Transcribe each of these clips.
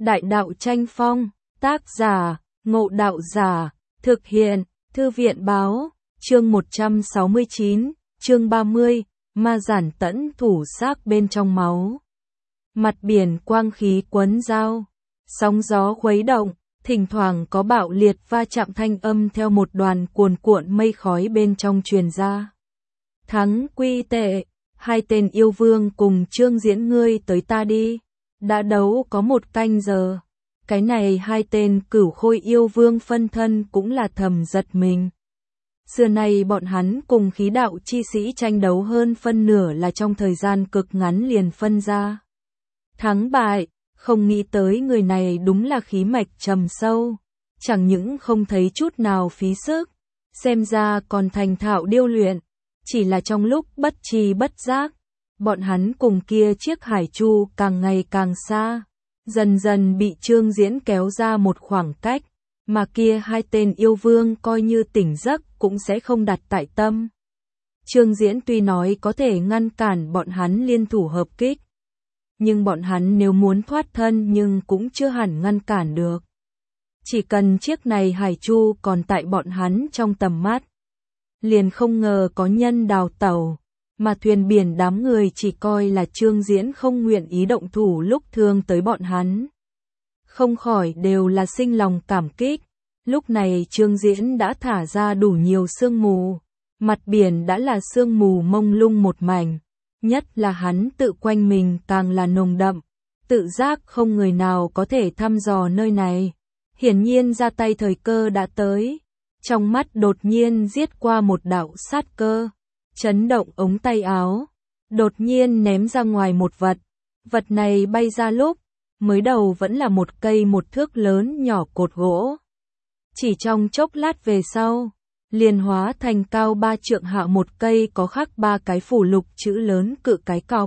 Đại đạo tranh phong, tác giả, Ngộ Đạo Giả, thực hiện, Thư viện báo, chương 169, chương 30, ma giản tẫn thủ xác bên trong máu. Mặt biển quang khí quấn giao, sóng gió khuấy động, thỉnh thoảng có bạo liệt va chạm thanh âm theo một đoàn cuồn cuộn mây khói bên trong truyền ra. Thắng quy tệ, hai tên yêu vương cùng Trương Diễn ngươi tới ta đi. Đã đấu có một canh giờ. Cái này hai tên cửu khôi yêu vương phân thân cũng là thầm giật mình. Xưa nay bọn hắn cùng khí đạo chi sĩ tranh đấu hơn phân nửa là trong thời gian cực ngắn liền phân ra. Thắng bại, không nghĩ tới người này đúng là khí mạch trầm sâu. Chẳng những không thấy chút nào phí sức, xem ra còn thành thạo điêu luyện. Chỉ là trong lúc bất tri bất giác, bọn hắn cùng kia chiếc hải chu càng ngày càng xa, dần dần bị Trương Diễn kéo ra một khoảng cách, mà kia hai tên yêu vương coi như tỉnh giấc cũng sẽ không đặt tại tâm. Trương Diễn tuy nói có thể ngăn cản bọn hắn liên thủ hợp kích, nhưng bọn hắn nếu muốn thoát thân nhưng cũng chưa hẳn ngăn cản được. Chỉ cần chiếc này hải chu còn tại bọn hắn trong tầm mắt, liền không ngờ có nhân đào tẩu. Mà thuyền biển đám người chỉ coi là Trương Diễn không nguyện ý động thủ lúc thương tới bọn hắn. Không khỏi đều là sinh lòng cảm kích. Lúc này Trương Diễn đã thả ra đủ nhiều sương mù. Mặt biển đã là sương mù mông lung một mảnh. Nhất là hắn tự quanh mình càng là nồng đậm. Tự giác không người nào có thể thăm dò nơi này. Hiển nhiên ra tay thời cơ đã tới. Trong mắt đột nhiên giết qua một đạo sát cơ. Chấn động ống tay áo, đột nhiên ném ra ngoài một vật. Vật này bay ra lúc, mới đầu vẫn là một cây một thước lớn nhỏ cột gỗ. Chỉ trong chốc lát về sau, liền hóa thành cao 3 trượng hạ một cây có khắc 3 cái phù lục chữ lớn cự cái cọc.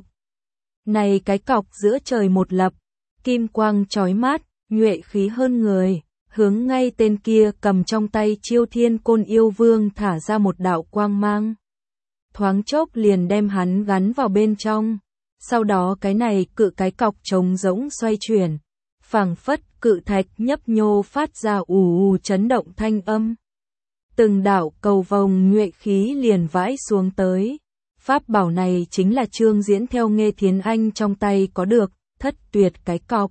Này cái cọc giữa trời một lập, kim quang chói mắt, nhuệ khí hơn người, hướng ngay tên kia cầm trong tay Chiêu Thiên Côn yêu vương thả ra một đạo quang mang. Thoáng chốc liền đem hắn gắn vào bên trong. Sau đó cái này cự cái cọc trống rỗng xoay chuyển, phảng phất cự thạch nhấp nhô phát ra ù ù chấn động thanh âm. Từng đạo cầu vồng nhuệ khí liền vãi xuống tới. Pháp bảo này chính là Trương Diễn theo Nghê Thiến Anh trong tay có được, thất tuyệt cái cọc.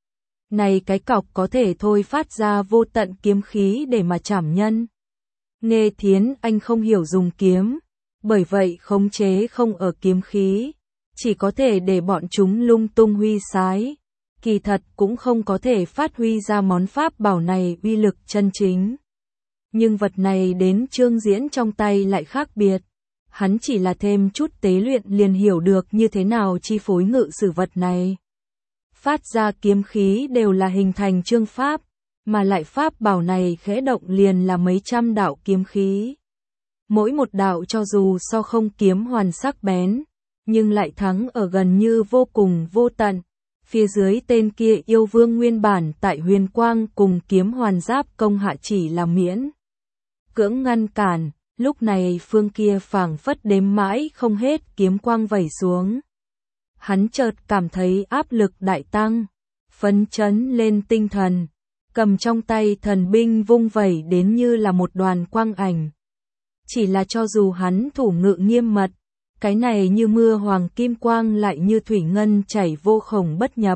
Này cái cọc có thể thôi phát ra vô tận kiếm khí để mà trảm nhân. Nghê Thiến Anh không hiểu dùng kiếm. Bởi vậy khống chế không ở kiếm khí, chỉ có thể để bọn chúng lung tung huy sái. Kỳ thật cũng không có thể phát huy ra món pháp bảo này uy lực chân chính. Nhưng vật này đến Trương Diễn trong tay lại khác biệt. Hắn chỉ là thêm chút tế luyện liền hiểu được như thế nào chi phối ngự sử vật này. Phát ra kiếm khí đều là hình thành chương pháp, mà lại pháp bảo này khẽ động liền là mấy trăm đạo kiếm khí. Mỗi một đạo cho dù so không kiếm hoàn sắc bén, nhưng lại thắng ở gần như vô cùng vô tận. Phía dưới tên kia yêu vương nguyên bản tại huyền quang cùng kiếm hoàn giáp công hạ chỉ là miễn cưỡng ngăn cản, lúc này phương kia phảng phất đếm mãi không hết kiếm quang vẩy xuống. Hắn chợt cảm thấy áp lực đại tăng, phấn chấn lên tinh thần, cầm trong tay thần binh vung vẩy đến như là một đoàn quang ảnh. Chỉ là cho dù hắn thủ ngự nghiêm mật, cái này như mưa hoàng kim quang lại như thủy ngân chảy vô khổng bất nhập.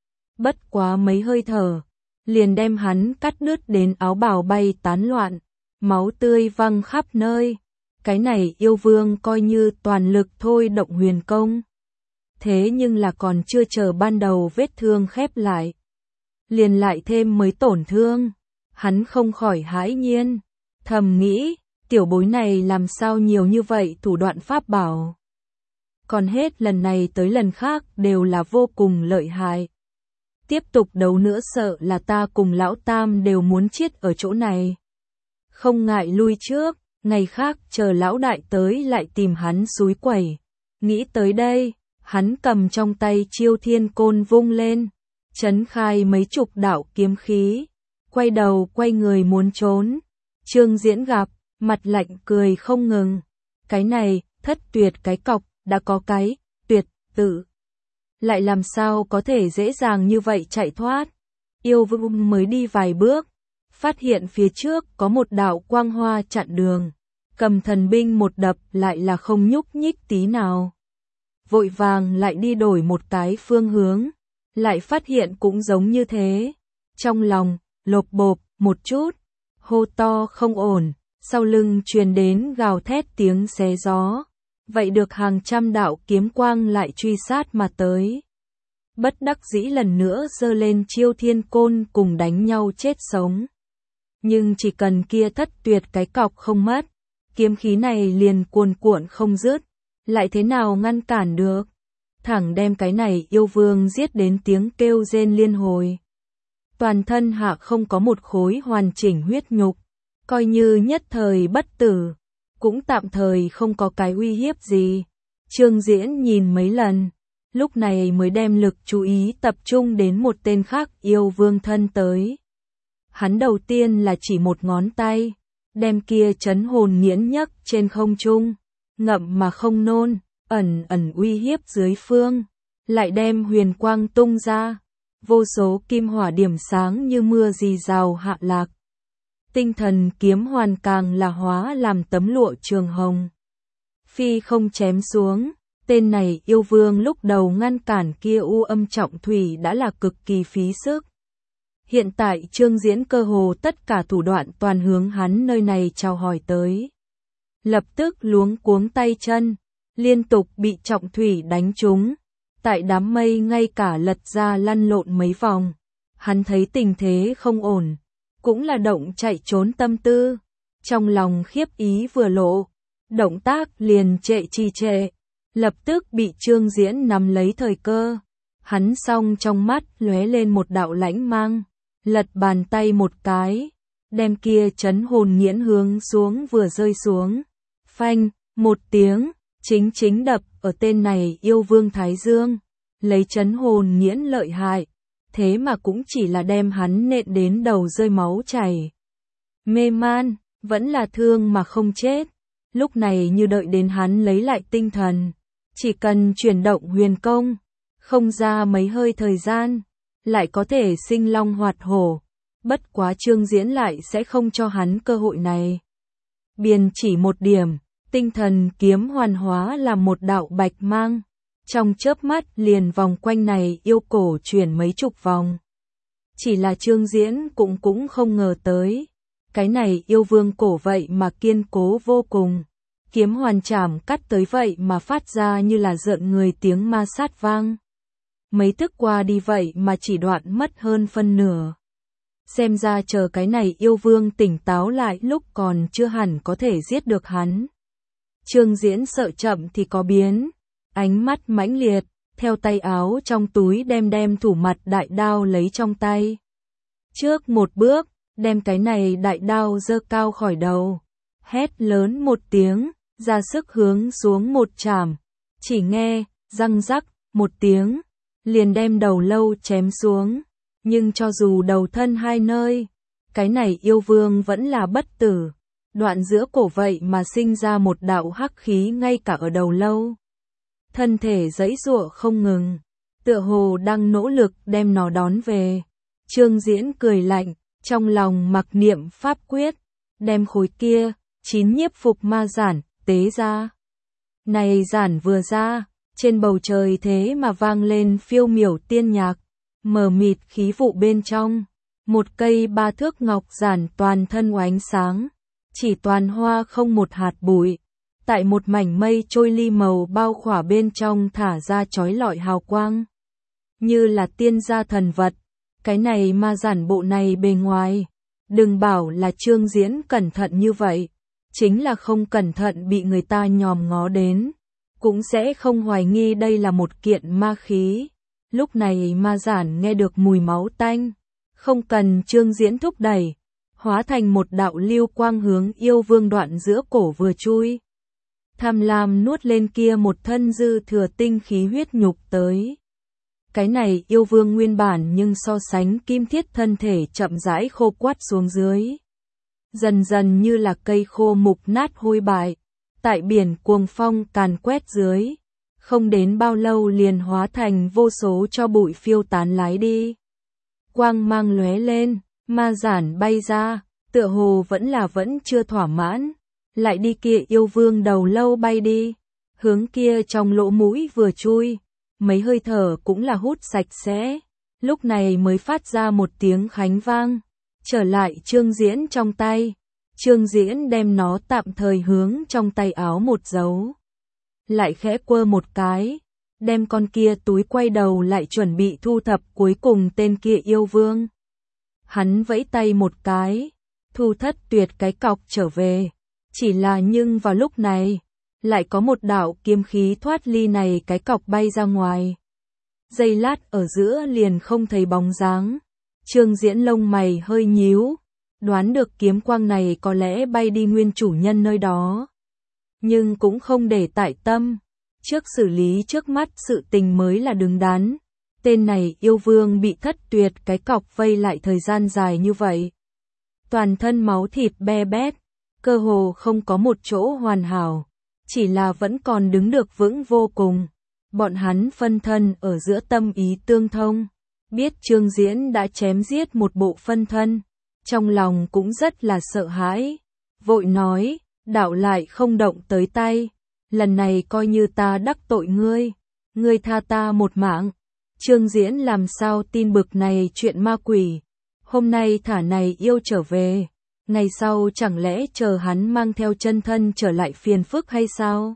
Bất quá mấy hơi thở, liền đem hắn cắt đứt đến áo bào bay tán loạn, máu tươi văng khắp nơi. Cái này yêu vương coi như toàn lực thôi động huyền công. Thế nhưng là còn chưa chờ ban đầu vết thương khép lại, liền lại thêm mấy tổn thương. Hắn không khỏi hãi nhiên, thầm nghĩ. Tiểu bối này làm sao nhiều như vậy thủ đoạn pháp bảo. Còn hết lần này tới lần khác đều là vô cùng lợi hại. Tiếp tục đấu nữa sợ là ta cùng lão tam đều muốn chết ở chỗ này. Không ngại lui trước, ngày khác chờ lão đại tới lại tìm hắn xúi quẩy. Nghĩ tới đây, hắn cầm trong tay Chiêu Thiên Côn vung lên, chấn khai mấy chục đạo kiếm khí, quay đầu quay người muốn trốn. Trương Diễn gặp, mặt lạnh cười không ngừng. Cái này, thất tuyệt cái cọc, đã có cái, tuyệt, tự. Lại làm sao có thể dễ dàng như vậy chạy thoát. Yêu vương mới đi vài bước, phát hiện phía trước có một đạo quang hoa chặn đường, cầm thần binh một đập lại là không nhúc nhích tí nào. Vội vàng lại đi đổi một cái phương hướng, lại phát hiện cũng giống như thế. Trong lòng, lộp bộp, một chút, hô to không ổn, sau lưng truyền đến gào thét tiếng xé gió. Vậy được hàng trăm đạo kiếm quang lại truy sát mà tới. Bất đắc dĩ lần nữa giơ lên chiêu thiên côn cùng đánh nhau chết sống. Nhưng chỉ cần kia thất tuyệt cái cọc không mất, kiếm khí này liền cuồn cuộn không dứt, lại thế nào ngăn cản được. Thẳng đem cái này yêu vương giết đến tiếng kêu rên liên hồi. Toàn thân hạ không có một khối hoàn chỉnh huyết nhục, coi như nhất thời bất tử, cũng tạm thời không có cái uy hiếp gì. Trương Diễn nhìn mấy lần, lúc này mới đem lực chú ý tập trung đến một tên khác yêu vương thân tới. Hắn đầu tiên là chỉ một ngón tay, đem kia chấn hồn nghiễn nhấc trên không trung, ngậm mà không nôn, ẩn ẩn uy hiếp dưới phương, lại đem huyền quang tung ra, vô số kim hỏa điểm sáng như mưa rì rào hạ lạc. Tinh thần kiếm hoàn càng là hóa làm tấm lụa trường hồng. Phi không chém xuống, tên này yêu vương lúc đầu ngăn cản kia u âm trọng thủy đã là cực kỳ phí sức. Hiện tại Trương Diễn cơ hồ tất cả thủ đoạn toàn hướng hắn nơi này chào hỏi tới. Lập tức luống cuống tay chân, liên tục bị trọng thủy đánh trúng. Tại đám mây ngay cả lật ra lăn lộn mấy vòng. Hắn thấy tình thế không ổn, cũng là động chạy trốn tâm tư. Trong lòng khiếp ý vừa lộ, động tác liền trệ trì trệ, lập tức bị Trương Diễn nắm lấy thời cơ. Hắn song trong mắt lóe lên một đạo lãnh mang, lật bàn tay một cái, đem kia chấn hồn nghiễn hướng xuống vừa rơi xuống. Phanh, một tiếng, chính đập ở tên này yêu vương Thái Dương, lấy chấn hồn nghiễn lợi hại, thế mà cũng chỉ là đem hắn nện đến đầu rơi máu chảy. Mê man, vẫn là thương mà không chết, lúc này như đợi đến hắn lấy lại tinh thần, chỉ cần chuyển động huyền công, không ra mấy hơi thời gian, lại có thể sinh long hoạt hổ, bất quá Trương Diễn lại sẽ không cho hắn cơ hội này. Biên chỉ một điểm, tinh thần kiếm hoàn hóa làm một đạo bạch mang, trong chớp mắt liền vòng quanh này yêu cổ chuyển mấy chục vòng. Chỉ là Trương Diễn cũng không ngờ tới, cái này yêu vương cổ vậy mà kiên cố vô cùng, kiếm hoàn chảm cắt tới vậy mà phát ra như là rợn người tiếng ma sát vang. Mấy thức qua đi vậy mà chỉ đoạn mất hơn phân nửa. Xem ra chờ cái này yêu vương tỉnh táo lại lúc còn chưa hẳn có thể giết được hắn. Trương Diễn sợ chậm thì có biến, ánh mắt mãnh liệt, theo tay áo trong túi đem thủ mặt đại đao lấy trong tay. Trước một bước, đem cái này đại đao giơ cao khỏi đầu, hét lớn một tiếng, ra sức hướng xuống một chảm, chỉ nghe, răng rắc, một tiếng, liền đem đầu lâu chém xuống, nhưng cho dù đầu thân hai nơi, cái này yêu vương vẫn là bất tử, đoạn giữa cổ vậy mà sinh ra một đạo hắc khí ngay cả ở đầu lâu. Thân thể giãy giụa không ngừng, tựa hồ đang nỗ lực đem nó đón về. Trương Diễn cười lạnh, trong lòng mặc niệm pháp quyết, đem khối kia, 9 nhiếp phục ma giản, tế ra. Này giản vừa ra, trên bầu trời thế mà vang lên phiêu miểu tiên nhạc, mờ mịt khí vụ bên trong, một cây 3 thước ngọc giản toàn thân oánh sáng, chỉ toàn hoa không một hạt bụi, tại một mảnh mây trôi ly màu bao khỏa bên trong thả ra chói lọi hào quang, như là tiên gia thần vật. Cái này ma giản bộ này bề ngoài, đừng bảo là Trương Diễn cẩn thận như vậy, chính là không cẩn thận bị người ta nhòm ngó đến, cũng sẽ không hoài nghi đây là một kiện ma khí. Lúc này ma giản nghe được mùi máu tanh, không cần Trương Diễn thúc đẩy, hóa thành một đạo lưu quang hướng yêu vương đoạn giữa cổ vừa chui. Tham lam nuốt lên kia một thân dư thừa tinh khí huyết nhục tới. Cái này yêu vương nguyên bản nhưng so sánh kim thiết thân thể chậm rãi khô quắt xuống dưới. Dần dần như là cây khô mục nát hôi bại, tại biển cuồng phong càn quét dưới. Không đến bao lâu liền hóa thành vô số cho bụi phiêu tán lái đi. quang mang lóe lên, ma giản bay ra, tựa hồ vẫn chưa thỏa mãn, lại đi kia yêu vương đầu lâu bay đi, hướng kia trong lỗ mũi vừa chui, mấy hơi thở cũng là hút sạch sẽ, lúc này mới phát ra một tiếng khánh vang, trở lại Trương Diễn trong tay. Trương Diễn đem nó tạm thời hướng trong tay áo một dấu, lại khẽ quơ một cái, đem con kia túi quay đầu lại chuẩn bị thu thập cuối cùng tên kia yêu vương. Hắn vẫy tay một cái, thu thất tuyệt cái cọc trở về, chỉ là nhưng vào lúc này, lại có một đạo kiếm khí thoát ly này cái cọc bay ra ngoài. Giây lát ở giữa liền không thấy bóng dáng, Trương Diễn lông mày hơi nhíu, đoán được kiếm quang này có lẽ bay đi nguyên chủ nhân nơi đó. Nhưng cũng không để tại tâm, trước xử lý trước mắt sự tình mới là đứng đắn. Tên này yêu vương bị thất tuyệt cái cọc vây lại thời gian dài như vậy. Toàn thân máu thịt be bét, cơ hồ không có một chỗ hoàn hảo, chỉ là vẫn còn đứng được vững vô cùng. Bọn hắn phân thân ở giữa tâm ý tương thông, biết Trương Diễn đã chém giết một bộ phân thân, trong lòng cũng rất là sợ hãi, vội nói, đạo lại không động tới tay, lần này coi như ta đắc tội ngươi tha ta một mạng. Trương Diễn làm sao tin bực này chuyện ma quỷ, hôm nay thả này yêu trở về, ngày sau chẳng lẽ chờ hắn mang theo chân thân trở lại phiền phức hay sao?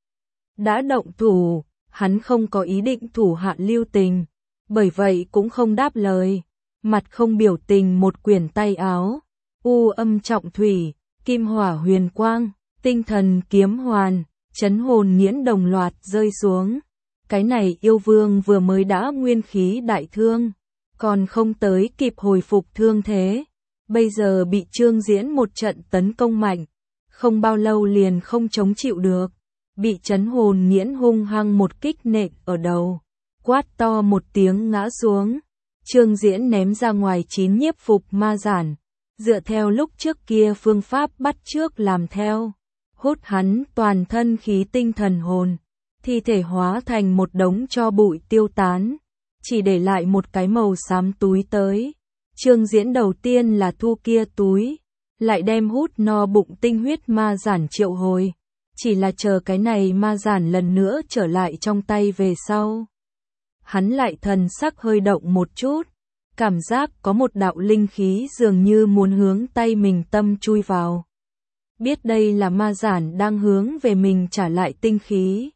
Đã động thủ, hắn không có ý định thủ hạ lưu tình, bởi vậy cũng không đáp lời, mặt không biểu tình một quyển tay áo, u âm trọng thủy, kim hỏa huyền quang, tinh thần kiếm hoàn, chấn hồn nghiễn đồng loạt rơi xuống. Cái này yêu vương vừa mới đã nguyên khí đại thương, còn không tới kịp hồi phục thương thế, bây giờ bị Trương Diễn một trận tấn công mạnh, không bao lâu liền không chống chịu được, bị chấn hồn nghiễn hung hăng một kích nện ở đầu, quát to một tiếng ngã xuống. Trương Diễn ném ra ngoài 9 nhiếp phục ma giản, dựa theo lúc trước kia phương pháp bắt chước làm theo, hút hắn toàn thân khí tinh thần hồn, thi thể hóa thành một đống tro bụi tiêu tán, chỉ để lại một cái màu xám túi tới. Trương Diễn đầu tiên là thu kia túi, lại đem hút no bụng tinh huyết ma giản triệu hồi, chỉ là chờ cái này ma giản lần nữa trở lại trong tay về sau. Hắn lại thần sắc hơi động một chút, cảm giác có một đạo linh khí dường như muốn hướng tay mình tâm chui vào. Biết đây là ma giản đang hướng về mình trả lại tinh khí.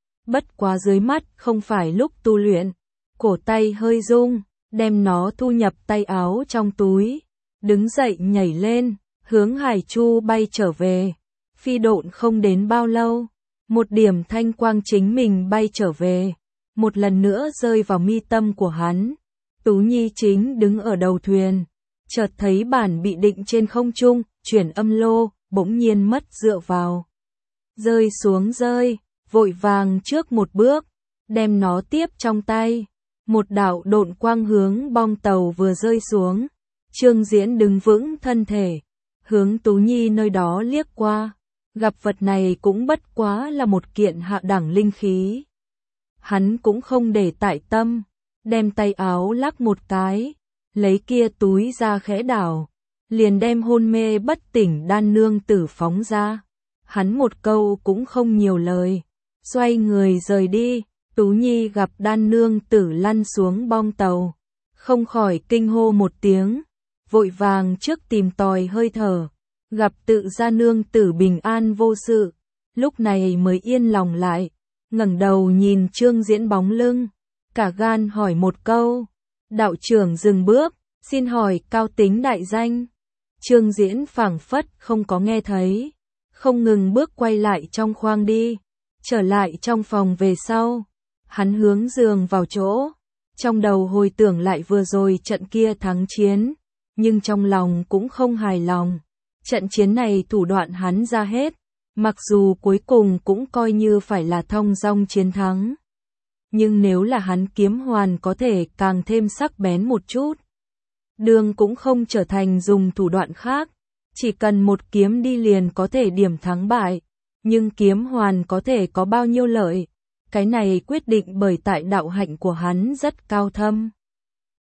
Bất quá dưới mắt không phải lúc tu luyện, cổ tay hơi rung, đem nó thu nhập tay áo trong túi, đứng dậy nhảy lên, hướng Hải Chu bay trở về. Phi độn không đến bao lâu, một điểm thanh quang chính mình bay trở về, một lần nữa rơi vào mi tâm của hắn. Tú Nhi chính đứng ở đầu thuyền, chợt thấy bản bị định trên không trung, chuyển âm lô, bỗng nhiên mất dựa vào. Rơi xuống vội vàng trước một bước, đem nó tiếp trong tay. Một đạo độn quang hướng bong tàu vừa rơi xuống. Trương Diễn đứng vững thân thể, hướng Tú Nhi nơi đó liếc qua. Gặp vật này cũng bất quá là một kiện hạ đẳng linh khí. Hắn cũng không để tại tâm, đem tay áo lắc một cái, lấy kia túi ra khẽ đảo, liền đem hôn mê bất tỉnh đan nương tử phóng ra. Hắn một câu cũng không nhiều lời, xoay người rời đi. Tú Nhi gặp đan nương tử lăn xuống bong tàu, không khỏi kinh hô một tiếng, vội vàng trước tìm tòi hơi thở, gặp tự gia nương tử bình an vô sự, lúc này mới yên lòng lại, ngẩng đầu nhìn Trương Diễn bóng lưng, cả gan hỏi một câu. Đạo trưởng dừng bước, xin hỏi cao tính đại danh. Trương Diễn phảng phất không có nghe thấy, không ngừng bước quay lại trong khoang đi, trở lại trong phòng về sau. Hắn hướng giường vào chỗ, trong đầu hồi tưởng lại vừa rồi trận kia thắng chiến, nhưng trong lòng cũng không hài lòng. Trận chiến này thủ đoạn hắn ra hết, mặc dù cuối cùng cũng coi như phải là thong dong chiến thắng. Nhưng nếu là hắn kiếm hoàn có thể càng thêm sắc bén một chút, đường cũng không trở thành dùng thủ đoạn khác, chỉ cần một kiếm đi liền có thể điểm thắng bại, nhưng kiếm hoàn có thể có bao nhiêu lợi. Cái này quyết định bởi tại đạo hạnh của hắn rất cao thâm.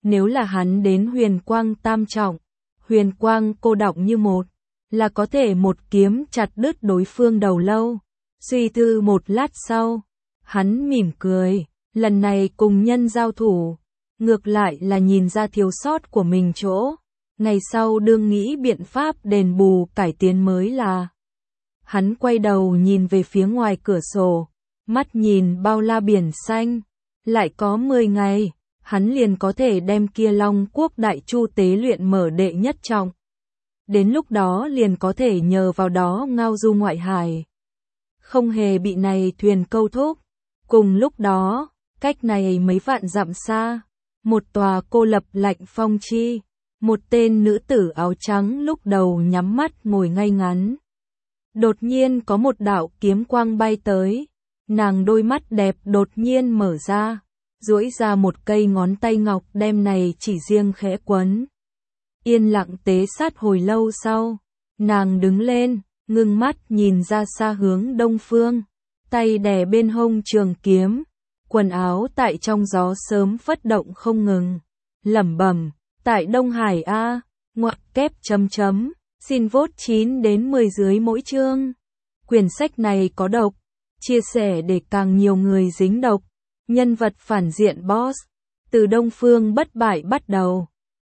Nếu là hắn đến huyền quang tam trọng, huyền quang cô đọng như một, là có thể một kiếm chặt đứt đối phương đầu lâu. Suy tư một lát sau, hắn mỉm cười, lần này cùng nhân giao thủ, ngược lại là nhìn ra thiếu sót của mình chỗ, ngày sau đương nghĩ biện pháp đền bù cải tiến mới là. Hắn quay đầu nhìn về phía ngoài cửa sổ, mắt nhìn bao la biển xanh, lại có 10 ngày, hắn liền có thể đem kia Long Quốc Đại Chu tế luyện mở đệ nhất trọng. Đến lúc đó liền có thể nhờ vào đó ngao du ngoại hải, không hề bị này thuyền câu thúc. Cùng lúc đó, cách này mấy vạn dặm xa, một tòa cô lập lạnh phong chi, một tên nữ tử áo trắng lúc đầu nhắm mắt ngồi ngay ngắn. Đột nhiên có một đạo kiếm quang bay tới, nàng đôi mắt đẹp đột nhiên mở ra, duỗi ra một cây ngón tay ngọc đem này chỉ riêng khẽ quấn. Yên lặng tế sát hồi lâu sau, nàng đứng lên, ngưng mắt nhìn ra xa hướng đông phương, tay đè bên hông trường kiếm, quần áo tại trong gió sớm phất động không ngừng, lẩm bẩm, tại Đông Hải a, ngoặc kép chấm chấm, xin vote 9 đến 10 dưới mỗi chương. Quyển sách này có độc, chia sẻ để càng nhiều người dính độc. Nhân vật phản diện boss, từ Đông Phương bất bại bắt đầu.